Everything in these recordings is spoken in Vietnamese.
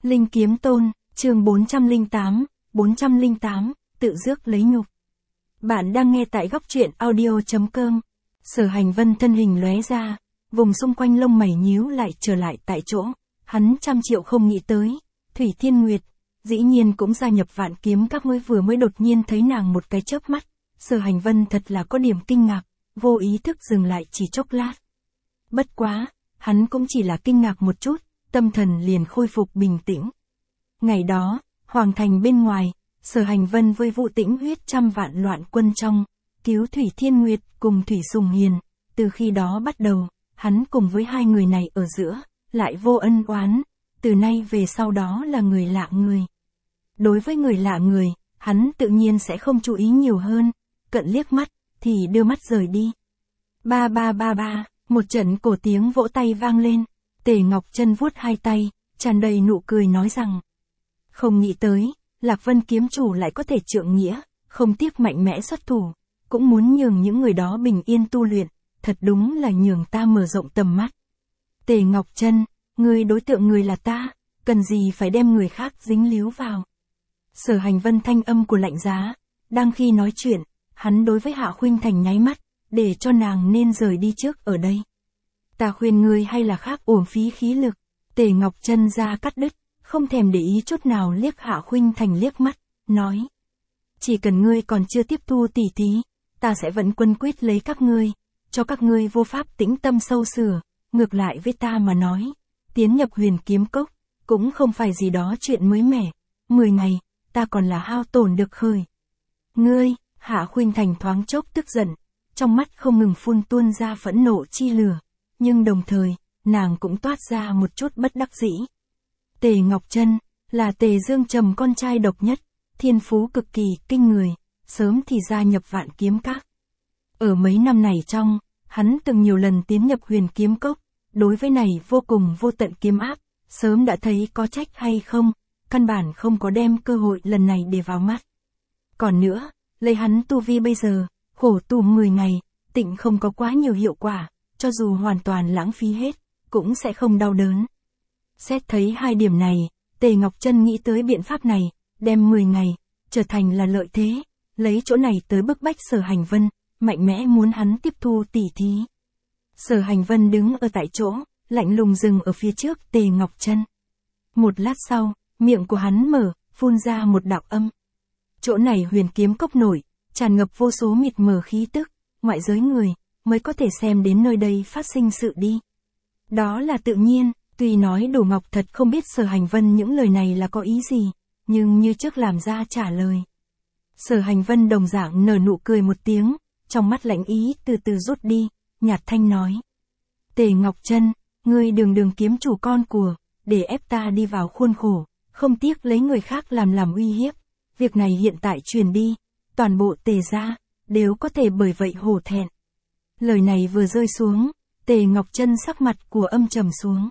Linh Kiếm Tôn, chương 408, tự rước lấy nhục. Bạn đang nghe tại góc truyện audio.com. Sở Hành Vân thân hình lóe ra, vùng xung quanh lông mày nhíu lại trở lại tại chỗ. Hắn trăm triệu không nghĩ tới, Thủy Thiên Nguyệt, dĩ nhiên cũng gia nhập Vạn Kiếm Các. Mới đột nhiên thấy nàng một cái chớp mắt. Sở Hành Vân thật là có điểm kinh ngạc, vô ý thức dừng lại chỉ chốc lát. Bất quá, hắn cũng chỉ là kinh ngạc một chút, tâm thần liền khôi phục bình tĩnh. Ngày đó, Hoàng Thành bên ngoài, Sở Hành Vân với Vũ Tĩnh huyết trăm vạn loạn quân trong, cứu Thủy Thiên Nguyệt cùng Thủy Sùng Hiền, từ khi đó bắt đầu, hắn cùng với hai người này ở giữa, lại vô ân oán, từ nay về sau đó là người lạ người. Đối với người lạ người, hắn tự nhiên sẽ không chú ý nhiều hơn, cận liếc mắt, thì đưa mắt rời đi. Ba, một trận cổ tiếng vỗ tay vang lên, Tề Ngọc Chân vuốt hai tay, tràn đầy nụ cười nói rằng, không nghĩ tới, Lạc Vân kiếm chủ lại có thể trượng nghĩa, không tiếc mạnh mẽ xuất thủ, cũng muốn nhường những người đó bình yên tu luyện, thật đúng là nhường ta mở rộng tầm mắt. Tề Ngọc Chân, người đối tượng người là ta, cần gì phải đem người khác dính líu vào. Sở Hành Vân thanh âm của lạnh giá, đang khi nói chuyện, hắn đối với Hạ Khuynh Thành nháy mắt, để cho nàng nên rời đi trước ở đây. Ta khuyên ngươi hay là khác uổng phí khí lực. Tề Ngọc Chân ra cắt đứt, không thèm để ý chút nào liếc Hạ Khuynh Thành liếc mắt, nói. Chỉ cần ngươi còn chưa tiếp thu tỉ thí, ta sẽ vẫn quân quyết lấy các ngươi, cho các ngươi vô pháp tĩnh tâm sâu sửa, ngược lại với ta mà nói, tiến nhập Huyền Kiếm Cốc, cũng không phải gì đó chuyện mới mẻ, 10 ngày, ta còn là hao tổn được khởi. Ngươi, Hạ Khuynh Thành thoáng chốc tức giận, trong mắt không ngừng phun tuôn ra phẫn nộ chi lửa, nhưng đồng thời, nàng cũng toát ra một chút bất đắc dĩ. Tề Ngọc Chân, là Tề Dương Trầm con trai độc nhất, thiên phú cực kỳ kinh người, sớm thì gia nhập Vạn Kiếm Các. Ở mấy năm này trong, hắn từng nhiều lần tiến nhập Huyền Kiếm Cốc, đối với này vô cùng vô tận kiếm áp, sớm đã thấy có trách hay không, căn bản không có đem cơ hội lần này để vào mắt. Còn nữa, lấy hắn tu vi bây giờ, khổ tu 10 ngày, tịnh không có quá nhiều hiệu quả, cho dù hoàn toàn lãng phí hết, cũng sẽ không đau đớn. Xét thấy hai điểm này, Tề Ngọc Chân nghĩ tới biện pháp này, đem 10 ngày, trở thành là lợi thế, lấy chỗ này tới bức bách Sở Hành Vân, mạnh mẽ muốn hắn tiếp thu tỉ thí. Sở Hành Vân đứng ở tại chỗ, lạnh lùng dừng ở phía trước Tề Ngọc Chân. Một lát sau, miệng của hắn mở, phun ra một đạo âm. Chỗ này Huyền Kiếm Cốc nổi, tràn ngập vô số mịt mờ khí tức, ngoại giới người, mới có thể xem đến nơi đây phát sinh sự đi. Đó là tự nhiên, tuy nói Đồ Ngọc thật không biết Sở Hành Vân những lời này là có ý gì, nhưng như trước làm ra trả lời. Sở Hành Vân đồng dạng nở nụ cười một tiếng, trong mắt lạnh ý từ từ rút đi, nhạt thanh nói. Tề Ngọc Chân, ngươi đường kiếm chủ con của, để ép ta đi vào khuôn khổ, không tiếc lấy người khác làm uy hiếp. Việc này hiện tại truyền đi, toàn bộ Tề gia, đều có thể bởi vậy hổ thẹn. Lời này vừa rơi xuống, Tề Ngọc Chân sắc mặt của âm trầm xuống.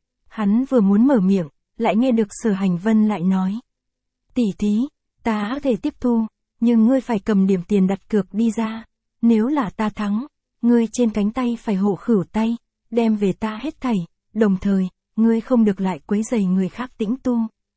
Hắn vừa muốn mở miệng, lại nghe được Sở Hành Vân lại nói. Tỷ thí, ta có thể tiếp thu, nhưng ngươi phải cầm điểm tiền đặt cược đi ra. Nếu là ta thắng, ngươi trên cánh tay phải hộ khửu tay, đem về ta hết thảy, đồng thời, ngươi không được lại quấy rầy người khác tĩnh tu.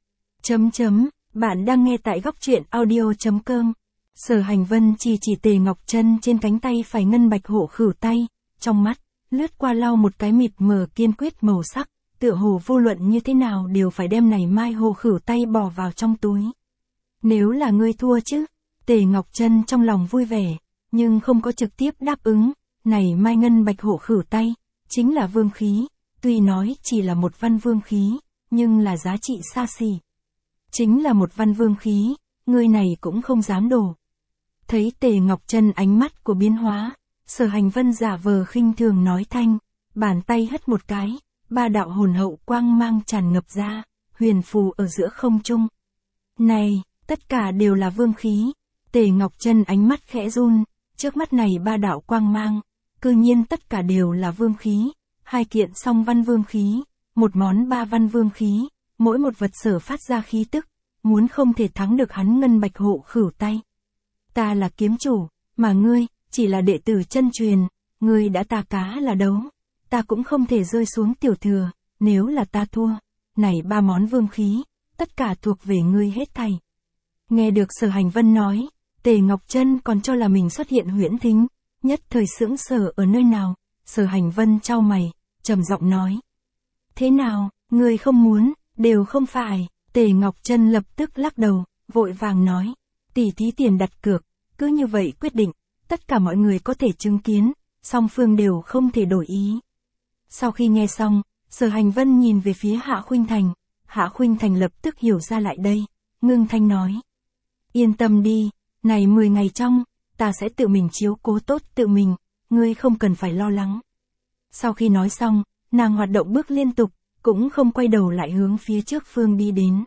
Bạn đang nghe tại góc truyện audio.com. Sở Hành Vân chỉ Tề Ngọc Chân trên cánh tay phải ngân bạch hộ khửu tay, trong mắt, lướt qua lau một cái mịt mờ kiên quyết màu sắc, tựa hồ vô luận như thế nào đều phải đem này mai hộ khửu tay bỏ vào trong túi. Nếu là ngươi thua chứ, Tề Ngọc Chân trong lòng vui vẻ, nhưng không có trực tiếp đáp ứng, này mai ngân bạch hộ khửu tay, chính là vương khí, tuy nói chỉ là một văn vương khí, nhưng là giá trị xa xỉ. Chính là một văn vương khí, ngươi này cũng không dám đổ. Thấy Tề Ngọc Chân ánh mắt của biến hóa, Sở Hành Vân giả vờ khinh thường nói thanh, bàn tay hất một cái, ba đạo hồn hậu quang mang tràn ngập ra, huyền phù ở giữa không trung. Này, tất cả đều là vương khí. Tề Ngọc Chân ánh mắt khẽ run, trước mắt này ba đạo quang mang, cư nhiên tất cả đều là vương khí, hai kiện song văn vương khí, một món ba văn vương khí, mỗi một vật sở phát ra khí tức, muốn không thể thắng được hắn ngân bạch hộ khửu tay. Ta là kiếm chủ, mà ngươi, chỉ là đệ tử chân truyền, ngươi đã ta cá là đấu, ta cũng không thể rơi xuống tiểu thừa, nếu là ta thua, này 3 món vương khí, tất cả thuộc về ngươi hết thảy. Nghe được Sở Hành Vân nói, Tề Ngọc Chân còn cho là mình xuất hiện huyễn thính, nhất thời sững sờ ở nơi nào. Sở Hành Vân chau mày, trầm giọng nói. Thế nào, ngươi không muốn, đều không phải. Tề Ngọc Chân lập tức lắc đầu, vội vàng nói. Tỷ thí tiền đặt cược, cứ như vậy quyết định, tất cả mọi người có thể chứng kiến, song phương đều không thể đổi ý. Sau khi nghe xong, Sở Hành Vân nhìn về phía Hạ Khuynh Thành, Hạ Khuynh Thành lập tức hiểu ra lại đây, ngưng thanh nói. Yên tâm đi, này 10 ngày trong, ta sẽ tự mình chiếu cố tốt tự mình, ngươi không cần phải lo lắng. Sau khi nói xong, nàng hoạt động bước liên tục, cũng không quay đầu lại hướng phía trước phương đi đến.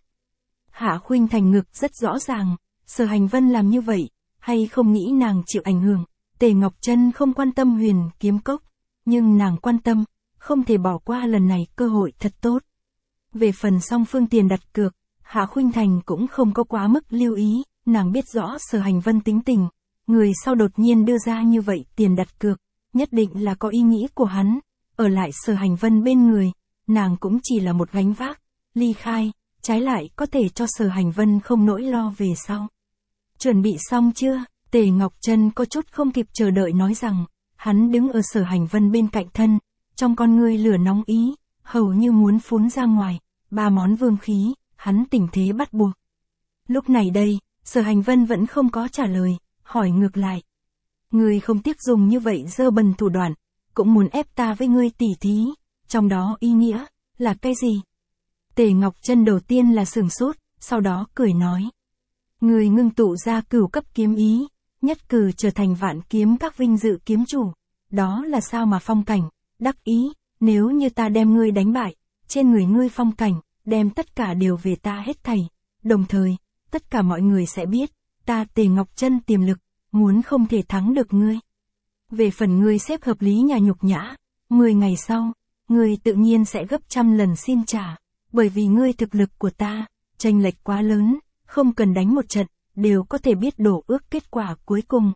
Hạ Khuynh Thành ngực rất rõ ràng, Sở Hành Vân làm như vậy, hay không nghĩ nàng chịu ảnh hưởng. Tề Ngọc Chân không quan tâm Huyền Kiếm Cốc, nhưng nàng quan tâm, không thể bỏ qua lần này cơ hội thật tốt. Về phần song phương tiền đặt cược, Hạ Khuynh Thành cũng không có quá mức lưu ý, nàng biết rõ Sở Hành Vân tính tình, người sau đột nhiên đưa ra như vậy tiền đặt cược, nhất định là có ý nghĩ của hắn, ở lại Sở Hành Vân bên người, nàng cũng chỉ là một gánh vác, ly khai, trái lại có thể cho Sở Hành Vân không nỗi lo về sau. Chuẩn bị xong chưa? Tề Ngọc Chân có chút không kịp chờ đợi nói rằng, hắn đứng ở Sở Hành Vân bên cạnh thân, trong con ngươi lửa nóng ý, hầu như muốn phun ra ngoài, 3 món vương khí, hắn tình thế bắt buộc. Lúc này đây, Sở Hành Vân vẫn không có trả lời, hỏi ngược lại. Ngươi không tiếc dùng như vậy dơ bẩn thủ đoạn, cũng muốn ép ta với ngươi tỉ thí, trong đó ý nghĩa, là cái gì? Tề Ngọc Chân đầu tiên là sửng sốt, sau đó cười nói. Ngươi ngưng tụ ra cửu cấp kiếm ý, nhất cử trở thành vạn kiếm các vinh dự kiếm chủ, đó là sao mà phong cảnh, đắc ý, nếu như ta đem ngươi đánh bại, trên người ngươi phong cảnh, đem tất cả đều về ta hết thảy, đồng thời, tất cả mọi người sẽ biết, ta Tề Ngọc Chân tiềm lực, muốn không thể thắng được ngươi. Về phần ngươi xếp hợp lý nhà nhục nhã, 10 ngày sau, ngươi tự nhiên sẽ gấp trăm lần xin trả, bởi vì ngươi thực lực của ta, chênh lệch quá lớn, không cần đánh một trận, đều có thể biết đổ ước kết quả cuối cùng.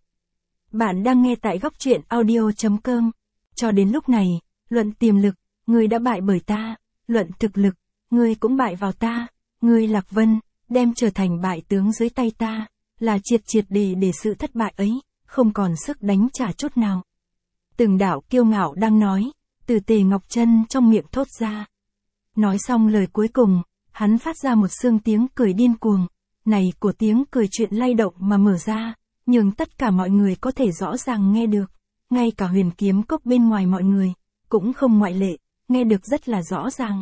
Bạn đang nghe tại góc truyện audio.com. Cho đến lúc này, luận tiềm lực, ngươi đã bại bởi ta, luận thực lực, ngươi cũng bại vào ta, ngươi Lạc Vân, đem trở thành bại tướng dưới tay ta, là triệt triệt để sự thất bại ấy, không còn sức đánh trả chút nào. Từng đạo kiêu ngạo đang nói, từ Tề Ngọc Chân trong miệng thốt ra. Nói xong lời cuối cùng, hắn phát ra một xương tiếng cười điên cuồng, này của tiếng cười chuyện lay động mà mở ra, nhưng tất cả mọi người có thể rõ ràng nghe được, ngay cả Huyền Kiếm Cốc bên ngoài mọi người, cũng không ngoại lệ, nghe được rất là rõ ràng.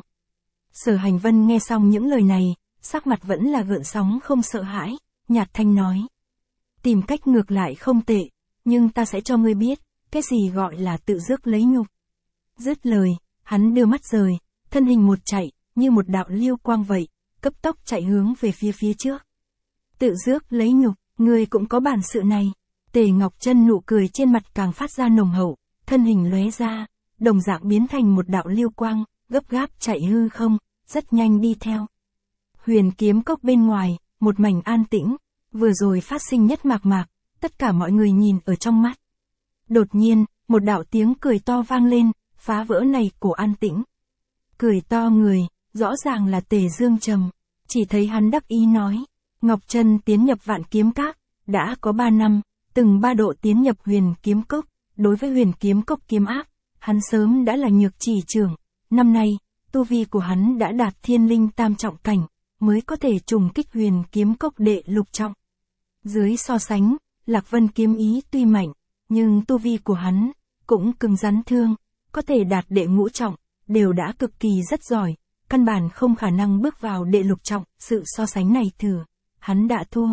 Sở Hành Vân nghe xong những lời này, sắc mặt vẫn là gợn sóng không sợ hãi, nhạt thanh nói. Tìm cách ngược lại không tệ, nhưng ta sẽ cho ngươi biết, cái gì gọi là tự rước lấy nhục. Dứt lời, hắn đưa mắt rời, thân hình một chạy, như một đạo lưu quang vậy, cấp tốc chạy hướng về phía trước. Tự rước lấy nhục, ngươi cũng có bản sự này. Tề Ngọc Chân nụ cười trên mặt càng phát ra nồng hậu, thân hình lóe ra, đồng dạng biến thành một đạo lưu quang, gấp gáp chạy hư không, rất nhanh đi theo. Huyền Kiếm Cốc bên ngoài, một mảnh an tĩnh, vừa rồi phát sinh nhất mạc mạc, tất cả mọi người nhìn ở trong mắt. Đột nhiên, một đạo tiếng cười to vang lên, phá vỡ này cổ an tĩnh. Cười to người, rõ ràng là Tề Dương Trầm, chỉ thấy hắn đắc ý nói, Ngọc Chân tiến nhập Vạn Kiếm Các, đã có 3 năm, từng 3 độ tiến nhập Huyền Kiếm Cốc, đối với Huyền Kiếm Cốc kiếm áp, hắn sớm đã là nhược chỉ trưởng, năm nay, tu vi của hắn đã đạt Thiên Linh tam trọng cảnh, mới có thể trùng kích Huyền Kiếm Cốc đệ lục trọng. Dưới so sánh, Lạc Vân kiếm ý tuy mạnh, nhưng tu vi của hắn cũng cứng rắn thương, có thể đạt đệ ngũ trọng, đều đã cực kỳ rất giỏi, căn bản không khả năng bước vào đệ lục trọng, sự so sánh này thử, hắn đã thua.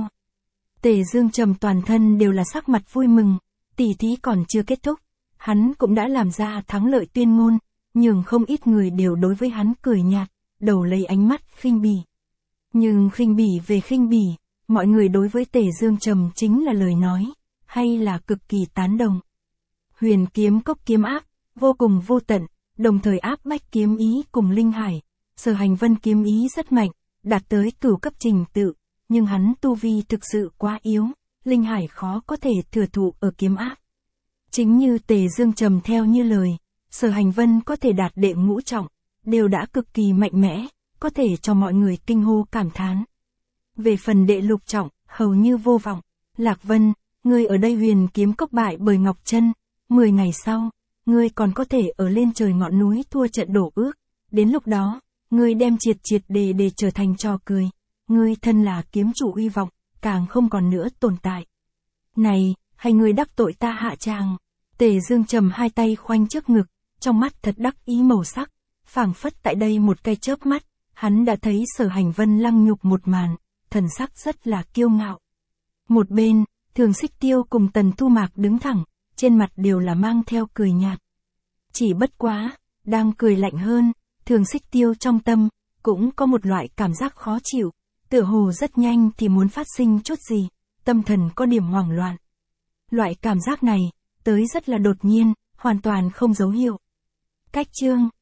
Tề Dương Trầm toàn thân đều là sắc mặt vui mừng, tỷ thí còn chưa kết thúc, hắn cũng đã làm ra thắng lợi tuyên ngôn, nhưng không ít người đều đối với hắn cười nhạt, đầu lấy ánh mắt khinh bỉ. Nhưng khinh bỉ về khinh bỉ, mọi người đối với Tề Dương Trầm chính là lời nói, hay là cực kỳ tán đồng. Huyền Kiếm Cốc kiếm áp, vô cùng vô tận, đồng thời áp bách kiếm ý cùng Linh Hải, Sở Hành Vân kiếm ý rất mạnh, đạt tới cửu cấp trình tự, nhưng hắn tu vi thực sự quá yếu, Linh Hải khó có thể thừa thụ ở kiếm áp. Chính như Tề Dương Trầm theo như lời, Sở Hành Vân có thể đạt đệ ngũ trọng, đều đã cực kỳ mạnh mẽ, có thể cho mọi người kinh hô cảm thán. Về phần Đệ Lục Trọng, hầu như vô vọng. Lạc Vân, ngươi ở đây Huyền Kiếm Cốc bại bởi Ngọc Trân, 10 ngày sau, ngươi còn có thể ở lên trời ngọn núi thua trận đổ ước. Đến lúc đó, ngươi đem triệt triệt để trở thành trò cười. Ngươi thân là kiếm chủ uy vọng, càng không còn nữa tồn tại. Này, hay ngươi đắc tội ta Hạ Tràng? Tề Dương trầm hai tay khoanh trước ngực, trong mắt thật đắc ý màu sắc, phảng phất tại đây một cái chớp mắt, hắn đã thấy Sở Hành Vân lăng nhục một màn, thần sắc rất là kiêu ngạo. Một bên, Thường Xích Tiêu cùng Tần Thu Mạc đứng thẳng, trên mặt đều là mang theo cười nhạt. Chỉ bất quá, đang cười lạnh hơn, Thường Xích Tiêu trong tâm, cũng có một loại cảm giác khó chịu, tựa hồ rất nhanh thì muốn phát sinh chút gì, tâm thần có điểm hoảng loạn. Loại cảm giác này, tới rất là đột nhiên, hoàn toàn không dấu hiệu. Cách chương